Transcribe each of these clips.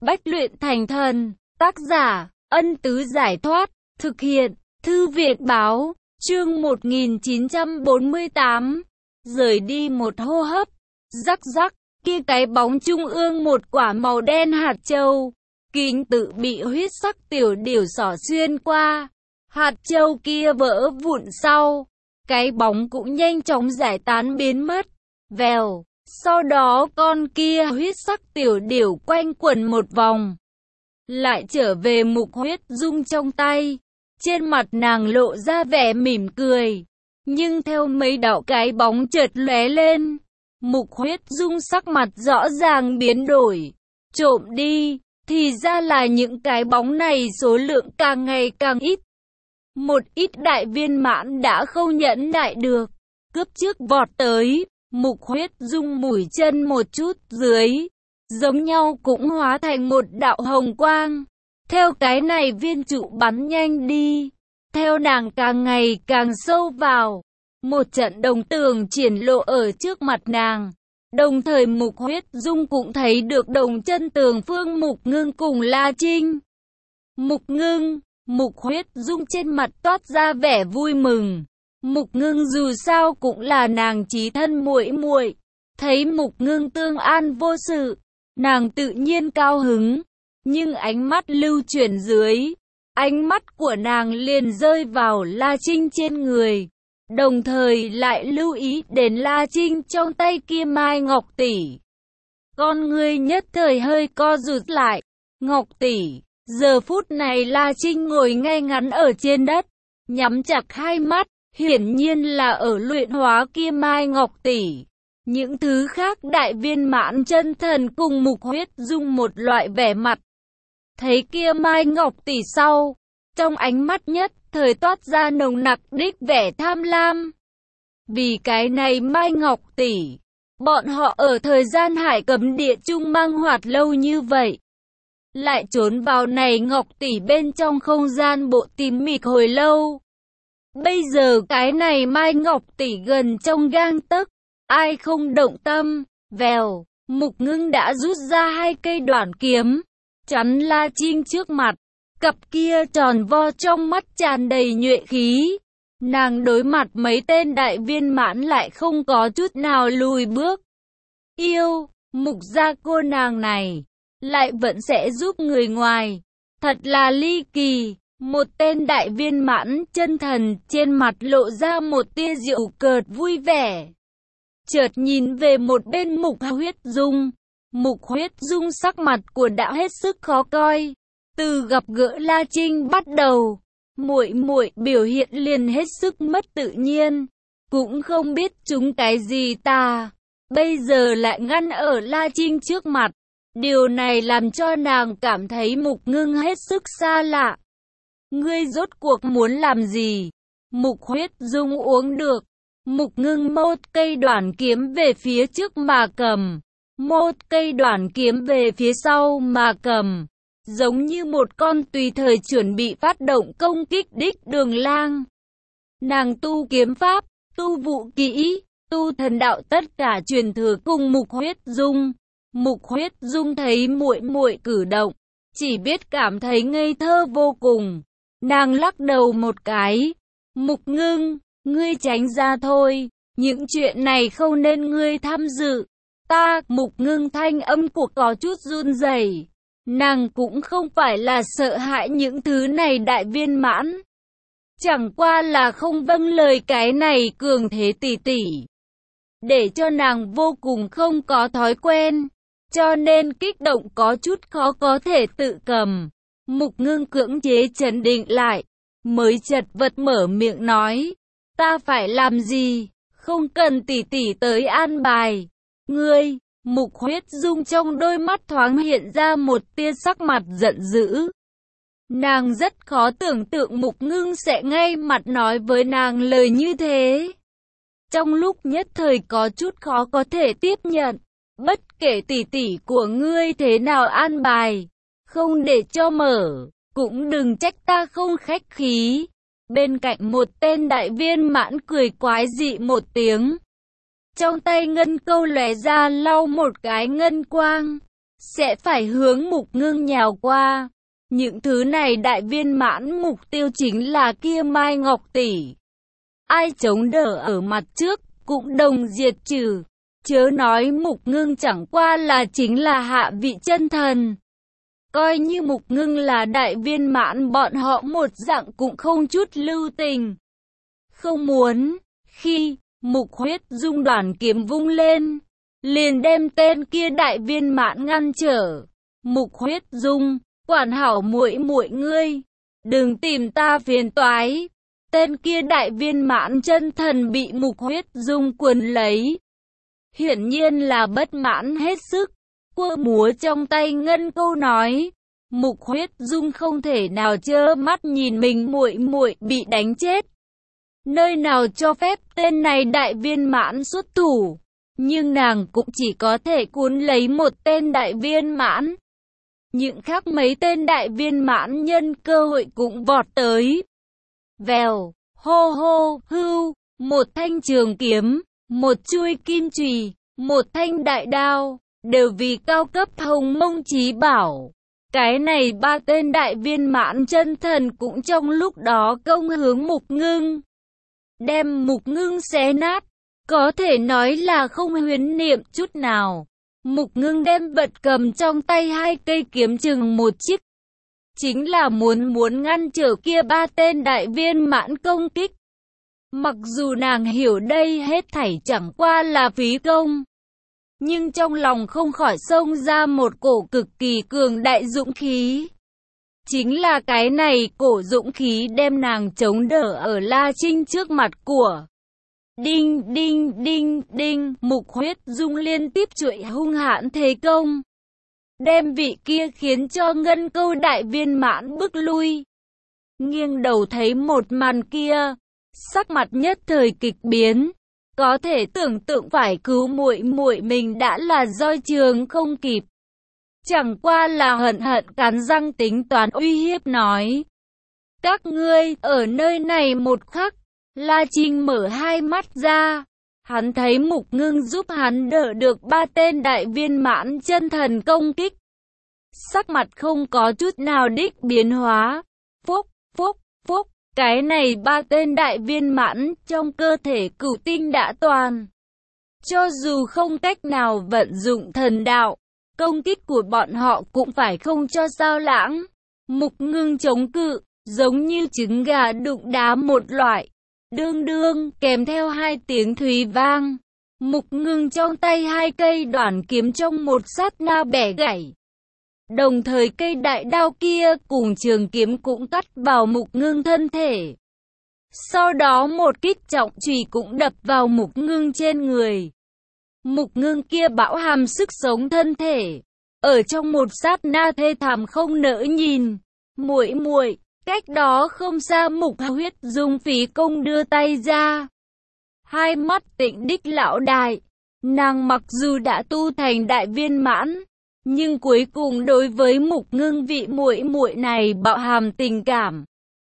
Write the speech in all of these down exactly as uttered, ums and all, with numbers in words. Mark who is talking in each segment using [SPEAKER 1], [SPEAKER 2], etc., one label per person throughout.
[SPEAKER 1] Bách luyện thành thần. Tác giả, Ân Tứ Giải Thoát. Thực hiện, Thư Viện Báo. Chương một nghìn chín trăm bốn mươi tám. Rời đi một hô hấp. Rắc rắc, kia cái bóng trung ương một quả màu đen hạt châu. Kính tự bị huyết sắc tiểu điểu xỏ xuyên qua. Hạt châu kia vỡ vụn sau. Cái bóng cũng nhanh chóng giải tán biến mất. Vèo. Sau đó con kia huyết sắc tiểu điểu quanh quẩn một vòng. Lại trở về Mục Huyết Dung trong tay. Trên mặt nàng lộ ra vẻ mỉm cười. Nhưng theo mấy đạo cái bóng chợt lóe lên, Mục Huyết Dung sắc mặt rõ ràng biến đổi. Trộm đi, thì ra là những cái bóng này số lượng càng ngày càng ít. Một ít đại viên mãn đã không nhẫn nại được, cướp trước vọt tới. Mục Huyết Dung mũi chân một chút dưới, giống nhau cũng hóa thành một đạo hồng quang. Theo cái này viên trụ bắn nhanh đi, theo nàng càng ngày càng sâu vào. Một trận đồng tường triển lộ ở trước mặt nàng. Đồng thời Mục Huyết Dung cũng thấy được đồng chân tường phương Mục Ngưng cùng La Trinh. Mục Ngưng, Mục Huyết Dung trên mặt toát ra vẻ vui mừng. Mục Ngưng dù sao cũng là nàng chí thân muội muội, thấy Mục Ngưng tương an vô sự, nàng tự nhiên cao hứng. Nhưng ánh mắt lưu chuyển dưới, ánh mắt của nàng liền rơi vào La Trinh trên người, đồng thời lại lưu ý đến La Trinh trong tay kia mai ngọc tỷ. Con ngươi nhất thời hơi co rụt lại. Ngọc tỷ. Giờ phút này La Trinh ngồi ngay ngắn ở trên đất, nhắm chặt hai mắt. Hiển nhiên là ở luyện hóa kia mai ngọc tỷ. Những thứ khác đại viên mãn chân thần cùng Mục Huyết Dung một loại vẻ mặt. Thấy kia mai ngọc tỷ sau, trong ánh mắt nhất thời toát ra nồng nặc đích vẻ tham lam. Vì cái này mai ngọc tỷ, bọn họ ở thời gian hải cấm địa chung mang hoạt lâu như vậy, lại trốn vào này ngọc tỷ bên trong không gian bộ tím mịt hồi lâu. Bây giờ cái này mai ngọc tỷ gần trong gang tấc, ai không động tâm. Vèo, Mục Ngưng đã rút ra hai cây đoạn kiếm, chắn La Trinh trước mặt. Cặp kia tròn vo trong mắt tràn đầy nhuệ khí. Nàng đối mặt mấy tên đại viên mãn lại không có chút nào lùi bước. Yêu, Mục gia cô nàng này, lại vẫn sẽ giúp người ngoài. Thật là ly kỳ. Một tên đại viên mãn chân thần trên mặt lộ ra một tia giễu cợt vui vẻ. Chợt nhìn về một bên Mục Huyết Dung. Mục Huyết Dung sắc mặt của đã hết sức khó coi. Từ gặp gỡ La Trinh bắt đầu, muội muội biểu hiện liền hết sức mất tự nhiên. Cũng không biết chúng cái gì ta. Bây giờ lại ngăn ở La Trinh trước mặt. Điều này làm cho nàng cảm thấy Mục Ngưng hết sức xa lạ. Ngươi rốt cuộc muốn làm gì? Mục Huyết Dung uống được. Mục Ngưng một cây đoạn kiếm về phía trước mà cầm, một cây đoạn kiếm về phía sau mà cầm, giống như một con tùy thời chuẩn bị phát động công kích đích đường lang. Nàng tu kiếm pháp, tu vũ kỹ, tu thần đạo tất cả truyền thừa cùng Mục Huyết Dung. Mục Huyết Dung thấy muội muội cử động, chỉ biết cảm thấy ngây thơ vô cùng. Nàng lắc đầu một cái. Mục Ngưng, ngươi tránh ra thôi, những chuyện này không nên ngươi tham dự. Ta, Mục Ngưng thanh âm của có chút run rẩy. Nàng cũng không phải là sợ hãi những thứ này đại viên mãn. Chẳng qua là không vâng lời cái này cường thế tỷ tỷ. Để cho nàng vô cùng không có thói quen, cho nên kích động có chút khó có thể tự cầm. Mục Ngưng cưỡng chế trấn định lại, mới chật vật mở miệng nói, ta phải làm gì, không cần tỷ tỷ tới an bài. Ngươi, Mục Huyết Dung trong đôi mắt thoáng hiện ra một tia sắc mặt giận dữ. Nàng rất khó tưởng tượng Mục Ngưng sẽ ngay mặt nói với nàng lời như thế. Trong lúc nhất thời có chút khó có thể tiếp nhận, bất kể tỷ tỷ của ngươi thế nào an bài, không để cho mở, cũng đừng trách ta không khách khí. Bên cạnh một tên đại viên mãn cười quái dị một tiếng. Trong tay ngân câu lóe ra lau một cái ngân quang. sẽ phải hướng Mục Ngưng nhào qua. Những thứ này đại viên mãn mục tiêu chính là kia Mai Ngọc tỷ. Ai chống đỡ ở mặt trước, cũng đồng diệt trừ. Chớ nói Mục Ngưng chẳng qua là chính là hạ vị chân thần. Coi như Mục Ngưng là đại viên mãn, bọn họ một dạng cũng không chút lưu tình. Không muốn, khi Mục Huyết Dung đoàn kiếm vung lên, liền đem tên kia đại viên mãn ngăn trở. Mục Huyết Dung, quản hảo muội muội ngươi, đừng tìm ta phiền toái. Tên kia đại viên mãn chân thần bị Mục Huyết Dung quấn lấy, hiển nhiên là bất mãn hết sức, quơ múa trong tay ngân câu nói. Mục Huyết Dung không thể nào trơ mắt nhìn mình muội muội bị đánh chết. Nơi nào cho phép tên này đại viên mãn xuất thủ, nhưng nàng cũng chỉ có thể cuốn lấy một tên đại viên mãn. Những khác mấy tên đại viên mãn nhân cơ hội cũng vọt tới. Vèo, hô hô, hưu, một thanh trường kiếm, một chuôi kim chùy, một thanh đại đao, đều vì cao cấp hồng mông chí bảo. Cái này ba tên đại viên mãn chân thần cũng trong lúc đó công hướng Mục Ngưng, đem Mục Ngưng xé nát, có thể nói là không huyễn niệm chút nào. Mục Ngưng đem vật cầm trong tay hai cây kiếm chừng một chiếc, chính là muốn muốn ngăn trở kia ba tên đại viên mãn công kích. Mặc dù nàng hiểu đây hết thảy chẳng qua là phí công, nhưng trong lòng không khỏi xông ra một cổ cực kỳ cường đại dũng khí. Chính là cái này cổ dũng khí đem nàng chống đỡ ở La Trinh trước mặt của. Đinh đinh đinh đinh, Mục Huyết Dung liên tiếp chuỗi hung hãn thế công, đem vị kia khiến cho ngân câu đại viên mãn bước lui. Nghiêng đầu thấy một màn kia, sắc mặt nhất thời kịch biến, có thể tưởng tượng phải cứu muội muội mình đã là roi trường không kịp. Chẳng qua là hận hận cắn răng tính toán uy hiếp nói: các ngươi ở nơi này một khắc. La Trinh mở hai mắt ra, hắn thấy Mục Ngưng giúp hắn đỡ được ba tên đại viên mãn chân thần công kích. Sắc mặt không có chút nào đích biến hóa. Phúc, phúc, phúc, cái này ba tên đại viên mãn trong cơ thể cửu tinh đã toàn. Cho dù không cách nào vận dụng thần đạo, công kích của bọn họ cũng phải không cho sao lãng. Mục Ngưng chống cự, giống như trứng gà đụng đá một loại. Đương đương, kèm theo hai tiếng thùy vang, Mục Ngưng trong tay hai cây đoản kiếm trong một sát na bẻ gãy. Đồng thời cây đại đao kia cùng trường kiếm cũng cắt vào Mục Ngưng thân thể. Sau đó một kích trọng chùy cũng đập vào Mục Ngưng trên người. Mục Ngưng kia bão hàm sức sống thân thể, ở trong một sát na thê thảm không nỡ nhìn. Muội muội. Cách đó không xa Mục Huyết Dung phí công đưa tay ra. Hai mắt Tịnh đích lão đại. Nàng mặc dù đã tu thành đại viên mãn, nhưng cuối cùng đối với Mục Ngưng vị muội muội này bạo hàm tình cảm.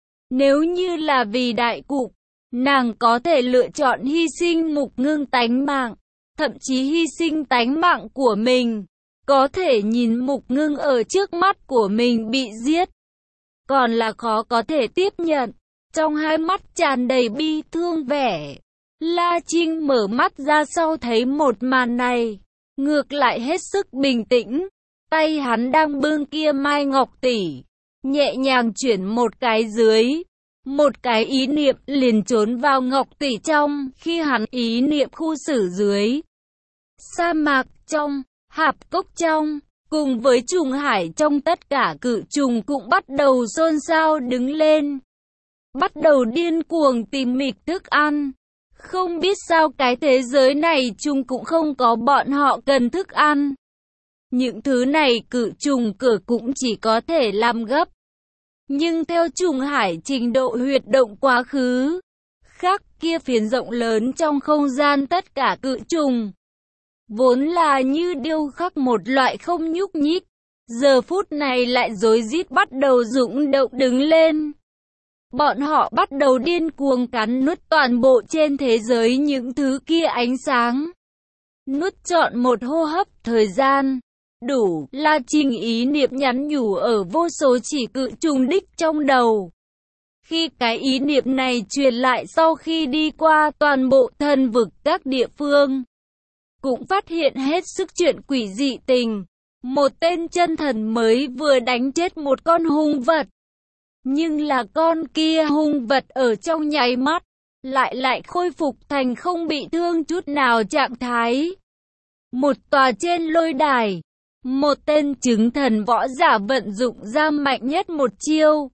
[SPEAKER 1] Nếu như là vì đại cục, nàng có thể lựa chọn hy sinh Mục Ngưng tánh mạng, thậm chí hy sinh tánh mạng của mình. Có thể nhìn Mục Ngưng ở trước mắt của mình bị giết, còn là khó có thể tiếp nhận. Trong hai mắt tràn đầy bi thương vẻ. La Trinh mở mắt ra sau thấy một màn này, ngược lại hết sức bình tĩnh. Tay hắn đang bưng kia Mai Ngọc tỷ, nhẹ nhàng chuyển một cái dưới, một cái ý niệm liền trốn vào Ngọc tỷ trong. Khi hắn ý niệm khu xử dưới sa mạc trong, hạp cốc trong, cùng với trùng hải trong, tất cả cự trùng cũng bắt đầu xôn xao đứng lên, bắt đầu điên cuồng tìm mịch thức ăn. Không biết sao cái thế giới này trùng cũng không có bọn họ cần thức ăn. Những thứ này cự trùng cửa cũng chỉ có thể làm gấp. Nhưng theo trùng hải trình độ huyệt động quá khứ, khác kia phiến rộng lớn trong không gian, tất cả cự trùng vốn là như điêu khắc một loại không nhúc nhích, giờ phút này lại rối rít bắt đầu rung động đứng lên. Bọn họ bắt đầu điên cuồng cắn nuốt toàn bộ trên thế giới những thứ kia ánh sáng. Nuốt trọn một hô hấp thời gian, đủ là trình ý niệm nhắn nhủ ở vô số chỉ cự trùng đích trong đầu. Khi cái ý niệm này truyền lại sau khi đi qua toàn bộ thần vực các địa phương, cũng phát hiện hết sức chuyện quỷ dị tình. Một tên chân thần mới vừa đánh chết một con hung vật. Nhưng là con kia hung vật ở trong nháy mắt, lại lại khôi phục thành không bị thương chút nào trạng thái. Một tòa trên lôi đài, một tên chứng thần võ giả vận dụng ra mạnh nhất một chiêu.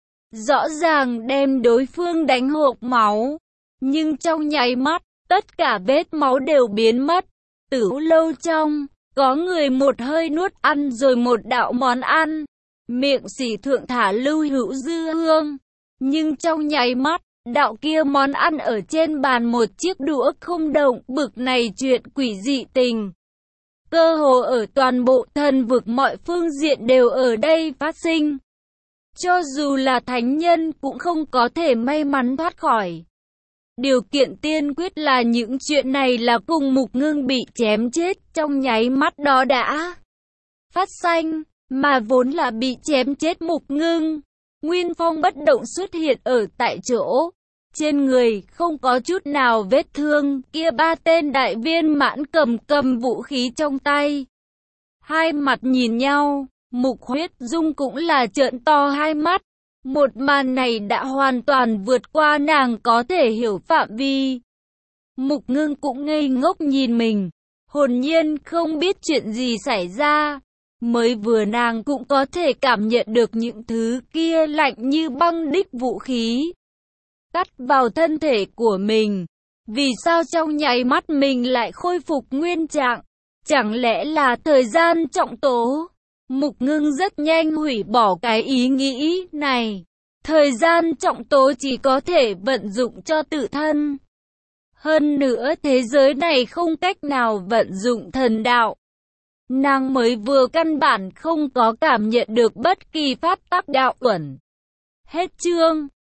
[SPEAKER 1] Rõ ràng đem đối phương đánh hộc máu, nhưng trong nháy mắt, tất cả vết máu đều biến mất. Tử lâu trong, có người một hơi nuốt ăn rồi một đạo món ăn, miệng xỉ thượng thả lưu hữu dư hương. Nhưng trong nháy mắt, đạo kia món ăn ở trên bàn một chiếc đũa không động, bực này chuyện quỷ dị tình. Cơ hồ ở toàn bộ thần vực mọi phương diện đều ở đây phát sinh. Cho dù là thánh nhân cũng không có thể may mắn thoát khỏi. Điều kiện tiên quyết là những chuyện này là cùng Mục Ngưng bị chém chết trong nháy mắt đó đã phát sinh, mà vốn là bị chém chết Mục Ngưng. Nguyên Phong bất động xuất hiện ở tại chỗ, trên người không có chút nào vết thương, kia ba tên đại viên mãn cầm cầm vũ khí trong tay. Hai mặt nhìn nhau, Mục Huyết Dung cũng là trợn to hai mắt. Một màn này đã hoàn toàn vượt qua nàng có thể hiểu phạm vi. Mục Ngưng cũng ngây ngốc nhìn mình, hồn nhiên không biết chuyện gì xảy ra. Mới vừa nàng cũng có thể cảm nhận được những thứ kia lạnh như băng đích vũ khí cắt vào thân thể của mình. Vì sao trong nháy mắt mình lại khôi phục nguyên trạng? Chẳng lẽ là thời gian trọng tố? Mục Ngưng rất nhanh hủy bỏ cái ý nghĩ này. Thời gian trọng tố chỉ có thể vận dụng cho tự thân. Hơn nữa thế giới này không cách nào vận dụng thần đạo. Nàng mới vừa căn bản không có cảm nhận được bất kỳ pháp tắc đạo uẩn. Hết chương.